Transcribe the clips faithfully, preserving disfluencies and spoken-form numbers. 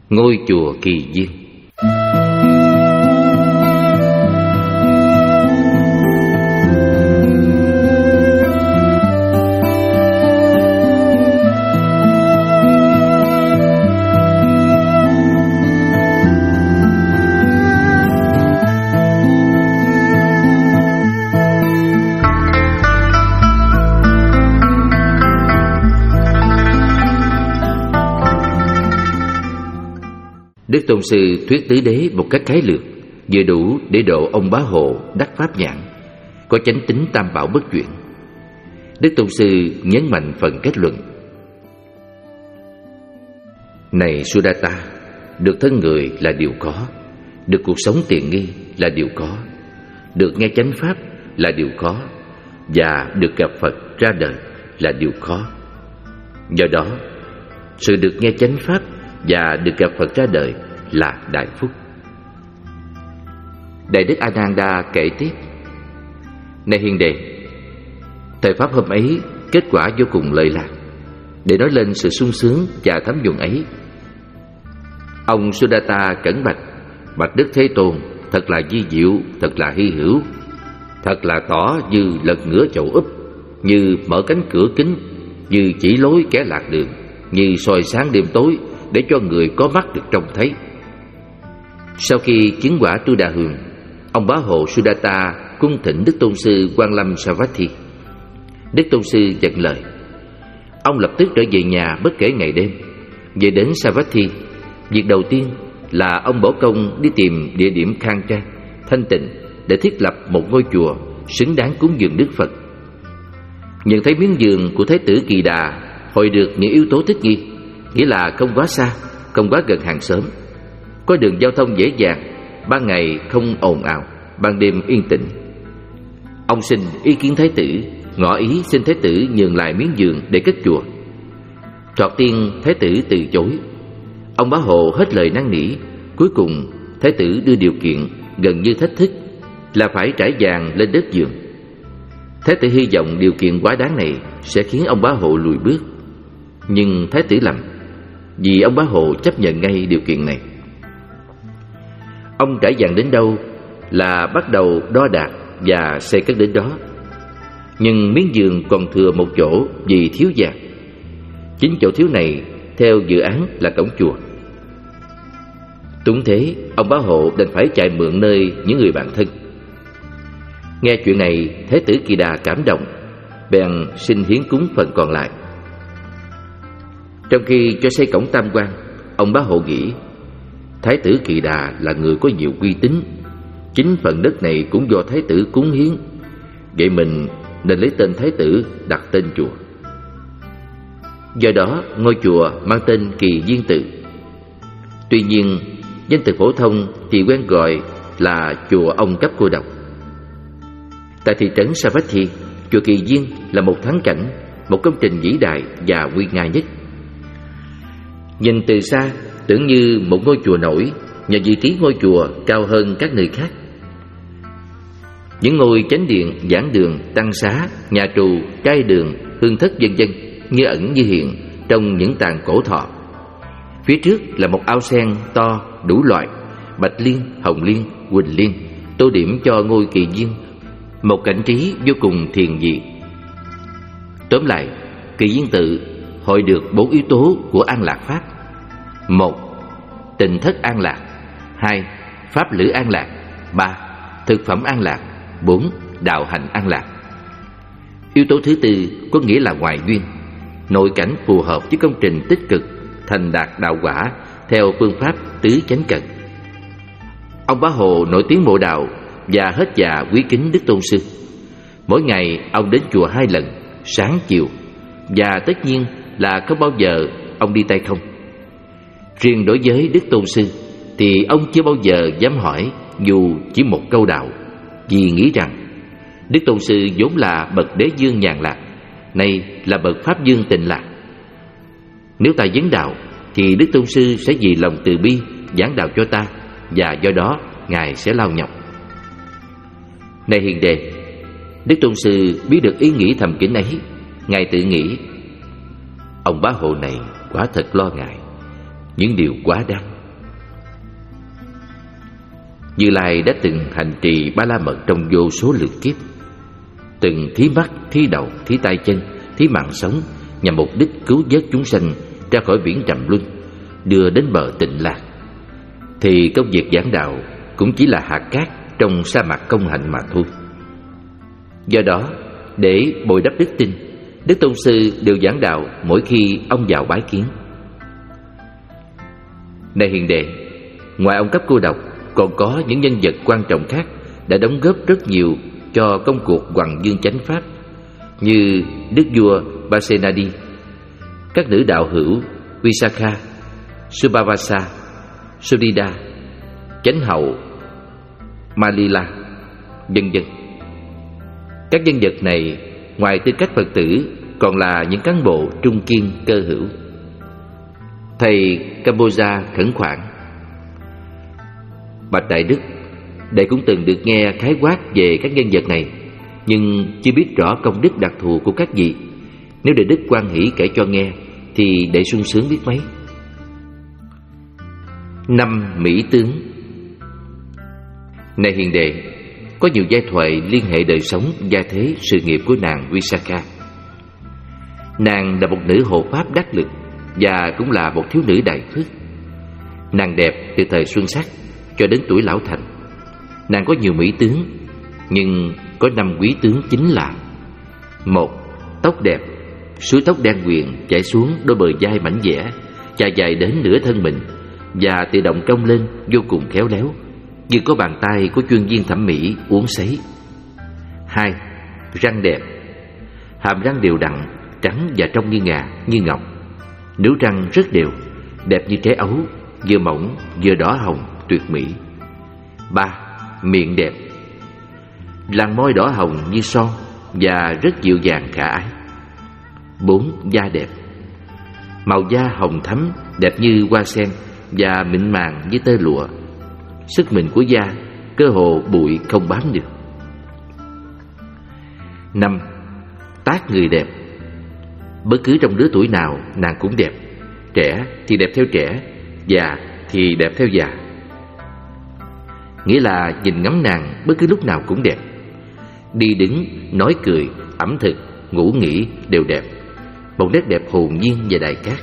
Ngôi chùa Kỳ Viên. Đức Tôn Sư thuyết tứ đế một cách khái lược, vừa đủ để độ ông Bá Hộ đắc pháp nhãn, có chánh tính tam bảo bất chuyển. Đức Tôn Sư nhấn mạnh phần kết luận: Này Sudatta, được thân người là điều có, được cuộc sống tiện nghi là điều có, được nghe chánh pháp là điều khó, và được gặp Phật ra đời là điều khó. Do đó, sự được nghe chánh pháp và được gặp Phật ra đời là đại phúc. Đại đức Ananda kể tiếp: Này hiền đệ, thời pháp hôm ấy kết quả vô cùng lợi lạc. Để nói lên sự sung sướng và thấm nhuần ấy, ông Sudatta cẩn bạch: Bạch Đức Thế Tôn, thật là vi diệu, thật là hy hữu, thật là tỏ như lật ngửa chậu úp, như mở cánh cửa kính, như chỉ lối kẻ lạc đường, như soi sáng đêm tối, để cho người có mắt được trông thấy. Sau khi chứng quả Tu Đà Hường, ông Bá Hộ Sudatta cung thỉnh Đức Tôn Sư Quan Lâm Savatthi. Đức Tôn Sư nhận lời. Ông lập tức trở về nhà bất kể ngày đêm. Về đến Savatthi, việc đầu tiên là ông bỏ công đi tìm địa điểm khang trang, thanh tịnh để thiết lập một ngôi chùa xứng đáng cúng dường Đức Phật. Nhận thấy miếng vườn của Thái tử Kỳ Đà hội được những yếu tố thích nghi, nghĩa là không quá xa, không quá gần hàng xóm, có đường giao thông dễ dàng, ban ngày không ồn ào, ban đêm yên tĩnh. Ông xin ý kiến Thái tử, ngỏ ý xin Thái tử nhường lại miếng vườn để cất chùa. Thoạt tiên Thái tử từ chối. Ông Bá Hộ hết lời năn nỉ. Cuối cùng Thái tử đưa điều kiện gần như thách thức là phải trải vàng lên đất vườn. Thái tử hy vọng điều kiện quá đáng này sẽ khiến ông Bá Hộ lùi bước. Nhưng Thái tử lầm, vì ông Bá Hộ chấp nhận ngay điều kiện này. Ông trải vàng đến đâu là bắt đầu đo đạc và xây cất đến đó. Nhưng miếng vườn còn thừa một chỗ vì thiếu vàng. Chính chỗ thiếu này theo dự án là cổng chùa. Túng thế, ông Bá Hộ đành phải chạy mượn nơi những người bạn thân. Nghe chuyện này, Thái tử Kỳ Đà cảm động, bèn xin hiến cúng phần còn lại. Trong khi cho xây cổng tam quan, ông Bá Hộ nghĩ Thái tử Kỳ Đà là người có nhiều uy tín, chính phần đất này cũng do Thái tử cúng hiến, vậy mình nên lấy tên Thái tử đặt tên chùa. Do đó ngôi chùa mang tên Kỳ Viên Tự. Tuy nhiên danh từ phổ thông thì quen gọi là chùa ông Cấp Cô Độc. Tại thị trấn Savatthi, chùa Kỳ Viên là một thắng cảnh, một công trình vĩ đại và nguy nga nhất. Nhìn từ xa tưởng như một ngôi chùa nổi, nhờ vị trí ngôi chùa cao hơn các nơi khác. Những ngôi chánh điện, giảng đường, tăng xá, nhà trù, cai đường, hương thất vân vân như ẩn như hiện trong những tàn cổ thọ. Phía trước là một ao sen to đủ loại, bạch liên, hồng liên, quỳnh liên, tô điểm cho ngôi Kỳ Viên một cảnh trí vô cùng thiền dị. Tóm lại, Kỳ Viên Tự hội được bốn yếu tố của an lạc pháp: một, tịnh thất an lạc; hai, pháp lữ an lạc; ba, thực phẩm an lạc; bốn, đạo hành an lạc. Yếu tố thứ tư có nghĩa là ngoại duyên, nội cảnh phù hợp với công trình tích cực thành đạt đạo quả theo phương pháp tứ chánh cần. Ông Bá Hộ nổi tiếng mộ đạo và hết dạ quý kính Đức Tôn Sư. Mỗi ngày ông đến chùa hai lần, sáng chiều, và tất nhiên là không bao giờ ông đi tay không. Riêng đối với Đức Tôn Sư thì ông chưa bao giờ dám hỏi dù chỉ một câu đạo, vì nghĩ rằng Đức Tôn Sư vốn là bậc đế dương nhàn lạc, nay là bậc pháp dương tịnh lạc. Nếu ta vấn đạo thì Đức Tôn Sư sẽ vì lòng từ bi giảng đạo cho ta, và do đó Ngài sẽ lao nhọc. Này hiền đệ, Đức Tôn Sư biết được ý nghĩ thầm kín ấy. Ngài tự nghĩ, ông Bá Hộ này quả thật lo ngại những điều quá đáng. Như Lai đã từng hành trì Ba La Mật trong vô số lượt kiếp, từng thí mắt, thí đầu, thí tay chân, thí mạng sống, nhằm mục đích cứu vớt chúng sanh ra khỏi biển trầm luân, đưa đến bờ tịnh lạc. Thì công việc giảng đạo cũng chỉ là hạt cát trong sa mạc công hạnh mà thôi. Do đó, để bồi đắp đức tin, Đức Tôn Sư đều giảng đạo mỗi khi ông vào bái kiến. Này hiền đệ, ngoài ông cấp cô độc, còn có những nhân vật quan trọng khác đã đóng góp rất nhiều cho công cuộc hoằng dương chánh pháp, như Đức vua Pasenadi, các nữ đạo hữu Visakha, Subhavasa, Sudhida, chánh hậu Malila, vân vân. Các nhân vật này ngoài tư cách Phật tử còn là những cán bộ trung kiên cơ hữu. Thầy Cambodia khẩn khoản: bạch đại đức, đệ cũng từng được nghe khái quát về các nhân vật này, nhưng chưa biết rõ công đức đặc thù của các vị. Nếu đệ đức hoan hỷ kể cho nghe thì đệ sung sướng biết mấy. Năm mỹ tướng. Này hiền đệ, có nhiều giai thoại liên hệ đời sống, gia thế, sự nghiệp của nàng Visakha. Nàng là một nữ hộ pháp đắc lực và cũng là một thiếu nữ đại phước. Nàng đẹp từ thời xuân sắc cho đến tuổi lão thành. Nàng có nhiều mỹ tướng, nhưng có năm quý tướng chính là: một, tóc đẹp, suối tóc đen quyền chảy xuống đôi bờ vai mảnh dẻ, chà dài đến nửa thân mình và tự động cong lên vô cùng khéo léo, như có bàn tay của chuyên viên thẩm mỹ uốn sấy. Hai, răng đẹp, hàm răng đều đặn, trắng và trong như ngà, như ngọc. Nướu răng rất đều, đẹp như trái ấu, vừa mỏng vừa đỏ hồng, tuyệt mỹ. Ba, miệng đẹp, làn môi đỏ hồng như son và rất dịu dàng khả ái. Bốn, da đẹp, màu da hồng thắm, đẹp như hoa sen và mịn màng như tơ lụa. Sức mịn của da cơ hồ bụi không bám được. Năm, tác người đẹp, bất cứ trong lứa tuổi nào nàng cũng đẹp. Trẻ thì đẹp theo trẻ, già thì đẹp theo già. Nghĩa là nhìn ngắm nàng bất cứ lúc nào cũng đẹp. Đi đứng, nói cười, ẩm thực, ngủ nghỉ đều đẹp, một nét đẹp hồn nhiên và đại cát.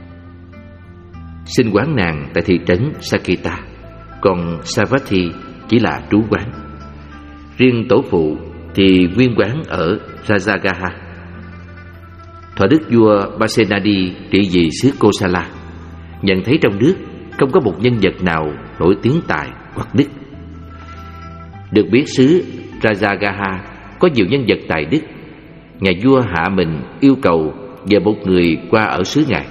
Sinh quán nàng tại thị trấn Saketa, còn Savatthi chỉ là trú quán. Riêng tổ phụ thì nguyên quán ở Rajagaha. Thuở đức vua Pasenadi trị vì xứ Kosala, nhận thấy trong nước không có một nhân vật nào nổi tiếng tài hoặc đức. Được biết xứ Rajagaha có nhiều nhân vật tài đức. Nhà vua hạ mình yêu cầu về một người qua ở xứ ngài.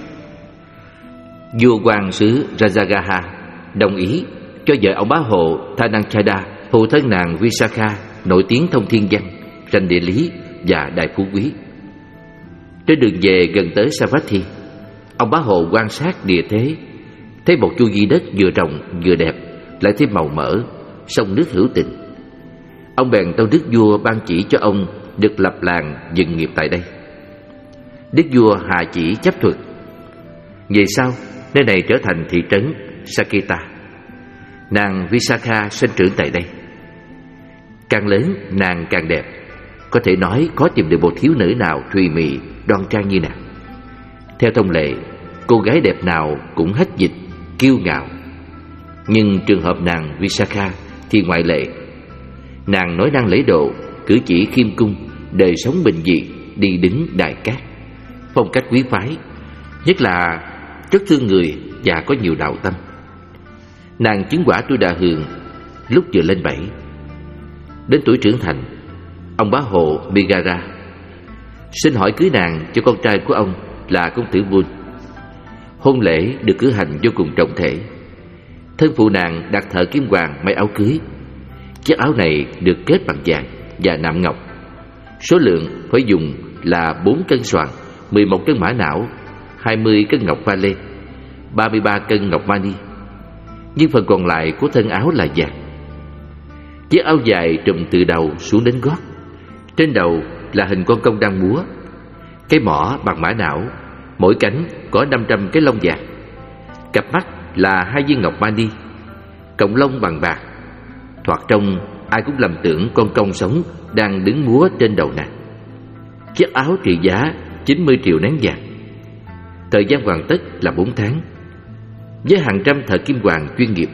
Vua quan xứ Rajagaha đồng ý cho vợ ông bá hộ Thananchada, phụ thân nàng Visakha, nổi tiếng thông thiên văn, rành địa lý và đại phú quý. Trên đường về gần tới Savatthi, ông bá hộ quan sát địa thế, thấy một chu vi đất vừa rộng vừa đẹp, lại thêm màu mỡ, sông nước hữu tình. Ông bèn tâu đức vua ban chỉ cho ông được lập làng dựng nghiệp tại đây. Đức vua hạ chỉ chấp thuận. Về sau, nơi này trở thành thị trấn Saketa. Nàng Visakha sinh trưởng tại đây. Càng lớn nàng càng đẹp, có thể nói khó tìm được một thiếu nữ nào thùy mị, đoan trang như nàng. Theo thông lệ, cô gái đẹp nào cũng hết dịch, kiêu ngạo. Nhưng trường hợp nàng Visakha thì ngoại lệ. Nàng nói năng lễ độ, cử chỉ khiêm cung, đời sống bình dị, đi đứng đại cát, phong cách quý phái, nhất là rất thương người và có nhiều đạo tâm. Nàng chứng quả Tu Đà Hường lúc vừa lên bảy. Đến tuổi trưởng thành, ông bá hộ Megara xin hỏi cưới nàng cho con trai của ông là công tử Vun. Hôn lễ được cử hành vô cùng trọng thể. Thân phụ nàng đặt thợ kiếm hoàng may áo cưới. Chiếc áo này được kết bằng vàng và nạm ngọc. Số lượng phải dùng là bốn cân xoàn, mười một cân mã não, hai mươi cân ngọc pha lê, ba mươi ba cân ngọc mani. Nhưng phần còn lại của thân áo là vàng. Chiếc áo dài trùm từ đầu xuống đến gót. Trên đầu là hình con công đang múa. Cái mỏ bằng mã não, mỗi cánh có năm trăm cái lông vàng. Cặp mắt là hai viên ngọc mani. Cọng lông bằng bạc. thoạt trông ai cũng lầm tưởng con công sống đang đứng múa trên đầu nàng. Chiếc áo trị giá chín mươi triệu nén vàng. Thời gian hoàn tất là bốn tháng, với hàng trăm thợ kim hoàn chuyên nghiệp.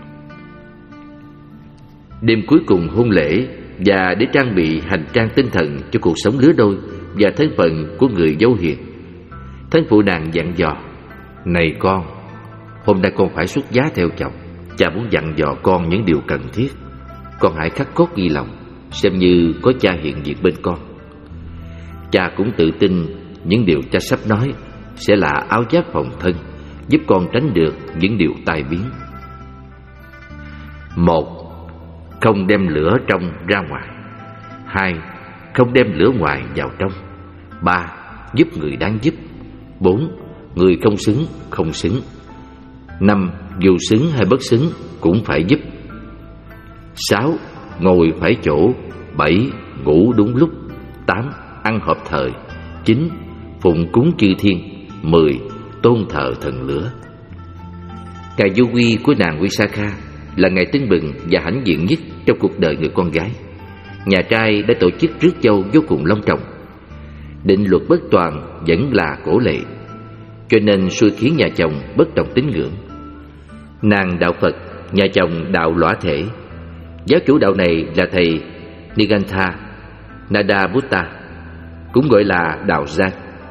Đêm cuối cùng hôn lễ, và để trang bị hành trang tinh thần cho cuộc sống lứa đôi và thân phận của người dâu hiền, thân phụ nàng dặn dò: "Này con, hôm nay con phải xuất giá theo chồng. Cha muốn dặn dò con những điều cần thiết. Con hãy khắc cốt ghi lòng, xem như có cha hiện diện bên con. Cha cũng tự tin những điều cha sắp nói sẽ là áo giáp phòng thân, giúp con tránh được những điều tai biến. Một, không đem lửa trong ra ngoài. Hai, không đem lửa ngoài vào trong. Ba, giúp người đáng giúp. Bốn, người không xứng không xứng. Năm, dù xứng hay bất xứng cũng phải giúp. Sáu, ngồi phải chỗ. Bảy, ngủ đúng lúc. Tám, ăn hợp thời. Chín, phụng cúng chư thiên. Mười, tôn thờ thần lửa." Ngày du quy của nàng Visakha là ngày tưng bừng và hãnh diện nhất trong cuộc đời người con gái. Nhà trai đã tổ chức rước dâu vô cùng long trọng. Định luật bất toàn vẫn là cổ lệ, cho nên xui khiến nhà chồng bất đồng tín ngưỡng. Nàng đạo Phật, nhà chồng đạo lõa thể. Giáo chủ đạo này là thầy Nigantha Nada Buddha, cũng gọi là đạo Giang.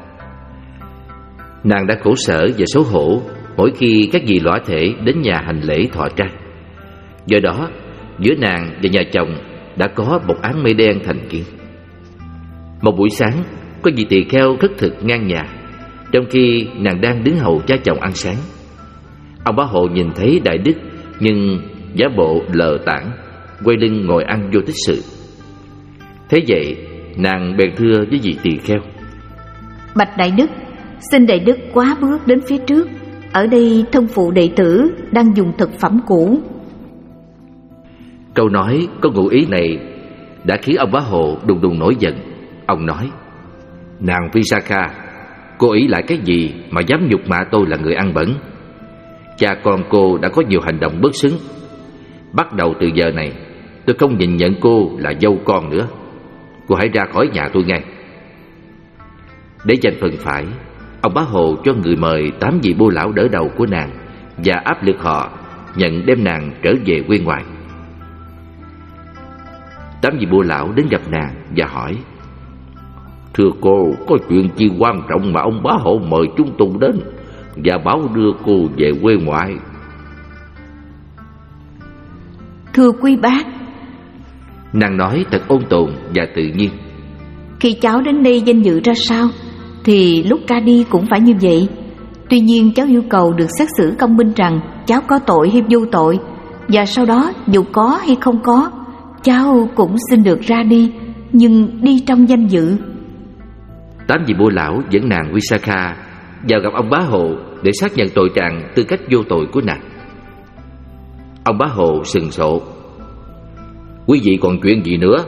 Nàng đã khổ sở và xấu hổ mỗi khi các vị lõa thể đến nhà hành lễ thọ trai. Do đó, giữa nàng và nhà chồng đã có một áng mây đen thành kiến. Một buổi sáng, có vị tỳ kheo khất thực ngang nhà, trong khi nàng đang đứng hầu cha chồng ăn sáng. Ông Bá Hộ nhìn thấy đại đức, nhưng giả bộ lờ tảng, quay lưng ngồi ăn vô tích sự. Thế vậy, nàng bèn thưa với vị tỳ kheo: "Bạch đại đức, xin đại đức quá bước đến phía trước. Ở đây thân phụ đệ tử đang dùng thực phẩm cũ." Câu nói có ngụ ý này đã khiến ông Bá Hộ đùng đùng nổi giận. Ông nói: "Nàng Visakha, cô ý lại cái gì mà dám nhục mạ tôi là người ăn bẩn? Cha con cô đã có nhiều hành động bất xứng. Bắt đầu từ giờ này, tôi không nhìn nhận cô là dâu con nữa. Cô hãy ra khỏi nhà tôi ngay." Để giành phần phải, ông Bá Hộ cho người mời tám vị bô lão đỡ đầu của nàng và áp lực họ nhận đem nàng trở về quê ngoại. Tám vị bô lão đến gặp nàng và hỏi: "Thưa cô, có chuyện chi quan trọng mà ông Bá Hộ mời chúng tôi đến và bảo đưa cô về quê ngoại?" "Thưa quý bác," nàng nói thật ôn tồn và tự nhiên, "khi cháu đến đây danh dự ra sao thì lúc ca đi cũng phải như vậy. Tuy nhiên cháu yêu cầu được xét xử công minh rằng cháu có tội hay vô tội, và sau đó dù có hay không có, cháu cũng xin được ra đi, nhưng đi trong danh dự." Tám vị bô lão dẫn nàng Visakha vào gặp ông Bá Hộ để xác nhận tội trạng tư cách vô tội của nàng. Ông Bá Hộ sừng sộ: "Quý vị còn chuyện gì nữa?"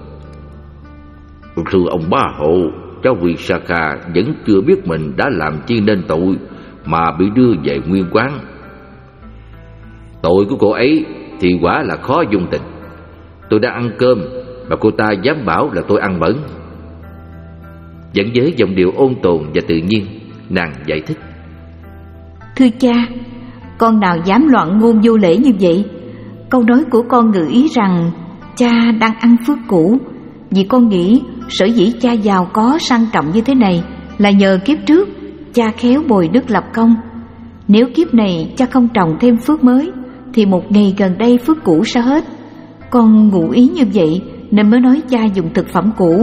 "Thưa ông Bá Hộ, cháu Visakha vẫn chưa biết mình đã làm chi nên tội mà bị đưa về nguyên quán. Tội của cô ấy thì quả là khó dung tình. Tôi đã ăn cơm mà cô ta dám bảo là tôi ăn bẩn." Vẫn với giọng điệu ôn tồn và tự nhiên, nàng giải thích: "Thưa cha, con nào dám loạn ngôn vô lễ như vậy? Câu nói của con ngụ ý rằng cha đang ăn phước cũ, vì con nghĩ sở dĩ cha giàu có sang trọng như thế này là nhờ kiếp trước cha khéo bồi đức lập công. Nếu kiếp này cha không trồng thêm phước mới thì một ngày gần đây phước cũ sẽ hết. Con ngụ ý như vậy nên mới nói cha dùng thực phẩm cũ."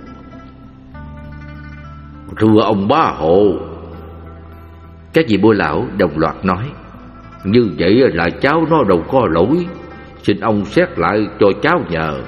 "Thưa ông Bá Hộ," các vị bô lão đồng loạt nói, "như vậy là cháu nó đâu có lỗi. Xin ông xét lại cho cháu nhờ."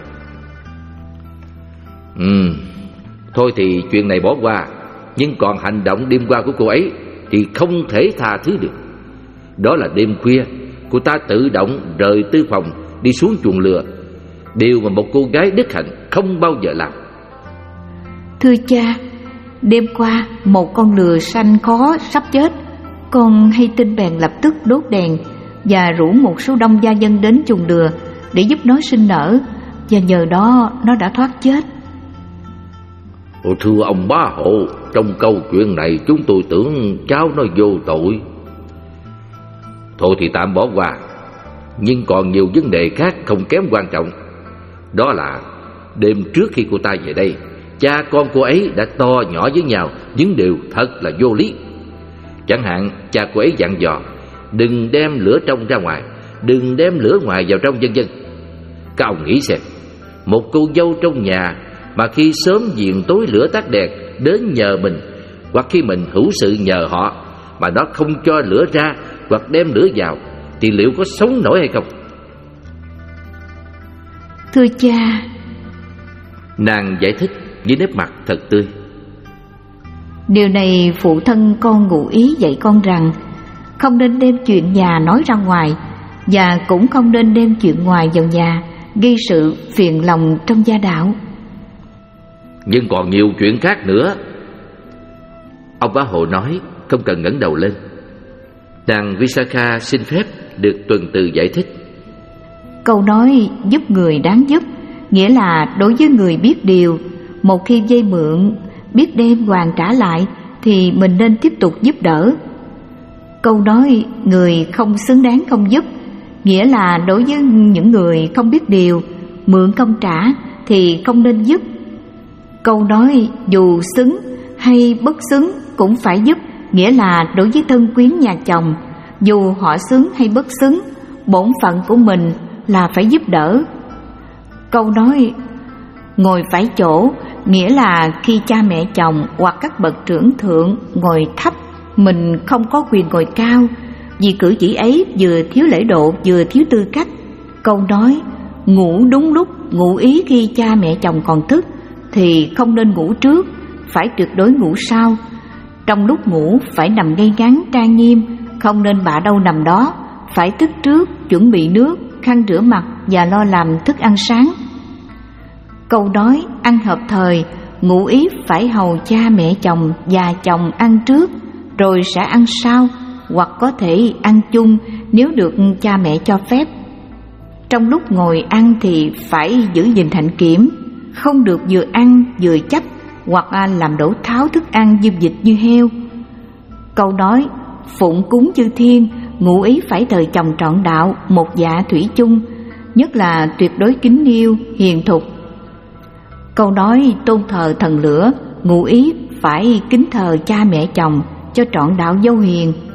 Ừ, thôi thì chuyện này bỏ qua. Nhưng còn hành động đêm qua của cô ấy thì không thể tha thứ được. Đó là đêm khuya cô ta tự động rời tư phòng đi xuống chuồng lừa, điều mà một cô gái đức hạnh không bao giờ làm. "Thưa cha, đêm qua một con lừa sanh khó sắp chết. Con hay tin bèn lập tức đốt đèn và rủ một số đông gia dân đến chuồng lừa để giúp nó sinh nở, và nhờ đó nó đã thoát chết. Ồ, thưa ông bá hộ, trong câu chuyện này chúng tôi tưởng cháu nó vô tội. Thôi thì tạm bỏ qua, nhưng còn nhiều vấn đề khác không kém quan trọng. Đó là đêm trước khi cô ta về đây, cha con cô ấy đã to nhỏ với nhau những điều thật là vô lý. Chẳng hạn cha cô ấy dặn dò đừng đem lửa trong ra ngoài, đừng đem lửa ngoài vào trong, vân vân. Các ông nghĩ xem, một cô dâu trong nhà mà khi sớm diện tối lửa tắt đèn đến nhờ mình, hoặc khi mình hữu sự nhờ họ mà nó không cho lửa ra hoặc đem lửa vào, thì liệu có sống nổi hay không? Thưa cha, nàng giải thích với nét mặt thật tươi. Điều này phụ thân con ngụ ý dạy con rằng không nên đem chuyện nhà nói ra ngoài, và cũng không nên đem chuyện ngoài vào nhà, gây sự phiền lòng trong gia đạo. Nhưng còn nhiều chuyện khác nữa, ông bá hộ nói, không cần ngẩng đầu lên. Nàng Visakha xin phép được tuần từ giải thích. Câu nói giúp người đáng giúp nghĩa là đối với người biết điều, một khi vay mượn biết đem hoàn trả lại thì mình nên tiếp tục giúp đỡ. Câu nói người không xứng đáng không giúp nghĩa là đối với những người không biết điều, mượn không trả thì không nên giúp. Câu nói dù xứng hay bất xứng cũng phải giúp nghĩa là đối với thân quyến nhà chồng, dù họ xứng hay bất xứng, bổn phận của mình là phải giúp đỡ. Câu nói ngồi phải chỗ nghĩa là khi cha mẹ chồng hoặc các bậc trưởng thượng ngồi thấp, mình không có quyền ngồi cao, vì cử chỉ ấy vừa thiếu lễ độ vừa thiếu tư cách. Câu nói ngủ đúng lúc, ngủ ý khi cha mẹ chồng còn thức thì không nên ngủ trước, phải tuyệt đối ngủ sau. Trong lúc ngủ phải nằm ngay ngắn trang nghiêm, không nên bạ đâu nằm đó, phải thức trước, chuẩn bị nước, khăn rửa mặt và lo làm thức ăn sáng. Câu nói ăn hợp thời ngụ ý phải hầu cha mẹ chồng và chồng ăn trước rồi sẽ ăn sau, hoặc có thể ăn chung nếu được cha mẹ cho phép. Trong lúc ngồi ăn thì phải giữ gìn hạnh kiểm, không được vừa ăn vừa chấp hoặc làm đổ tháo thức ăn diêm dịch như heo. Câu nói phụng cúng chư thiên ngụ ý phải thờ chồng trọn đạo, một dạ thủy chung, nhất là tuyệt đối kính yêu, hiền thục. Câu nói tôn thờ thần lửa ngụ ý phải kính thờ cha mẹ chồng cho trọn đạo dâu hiền.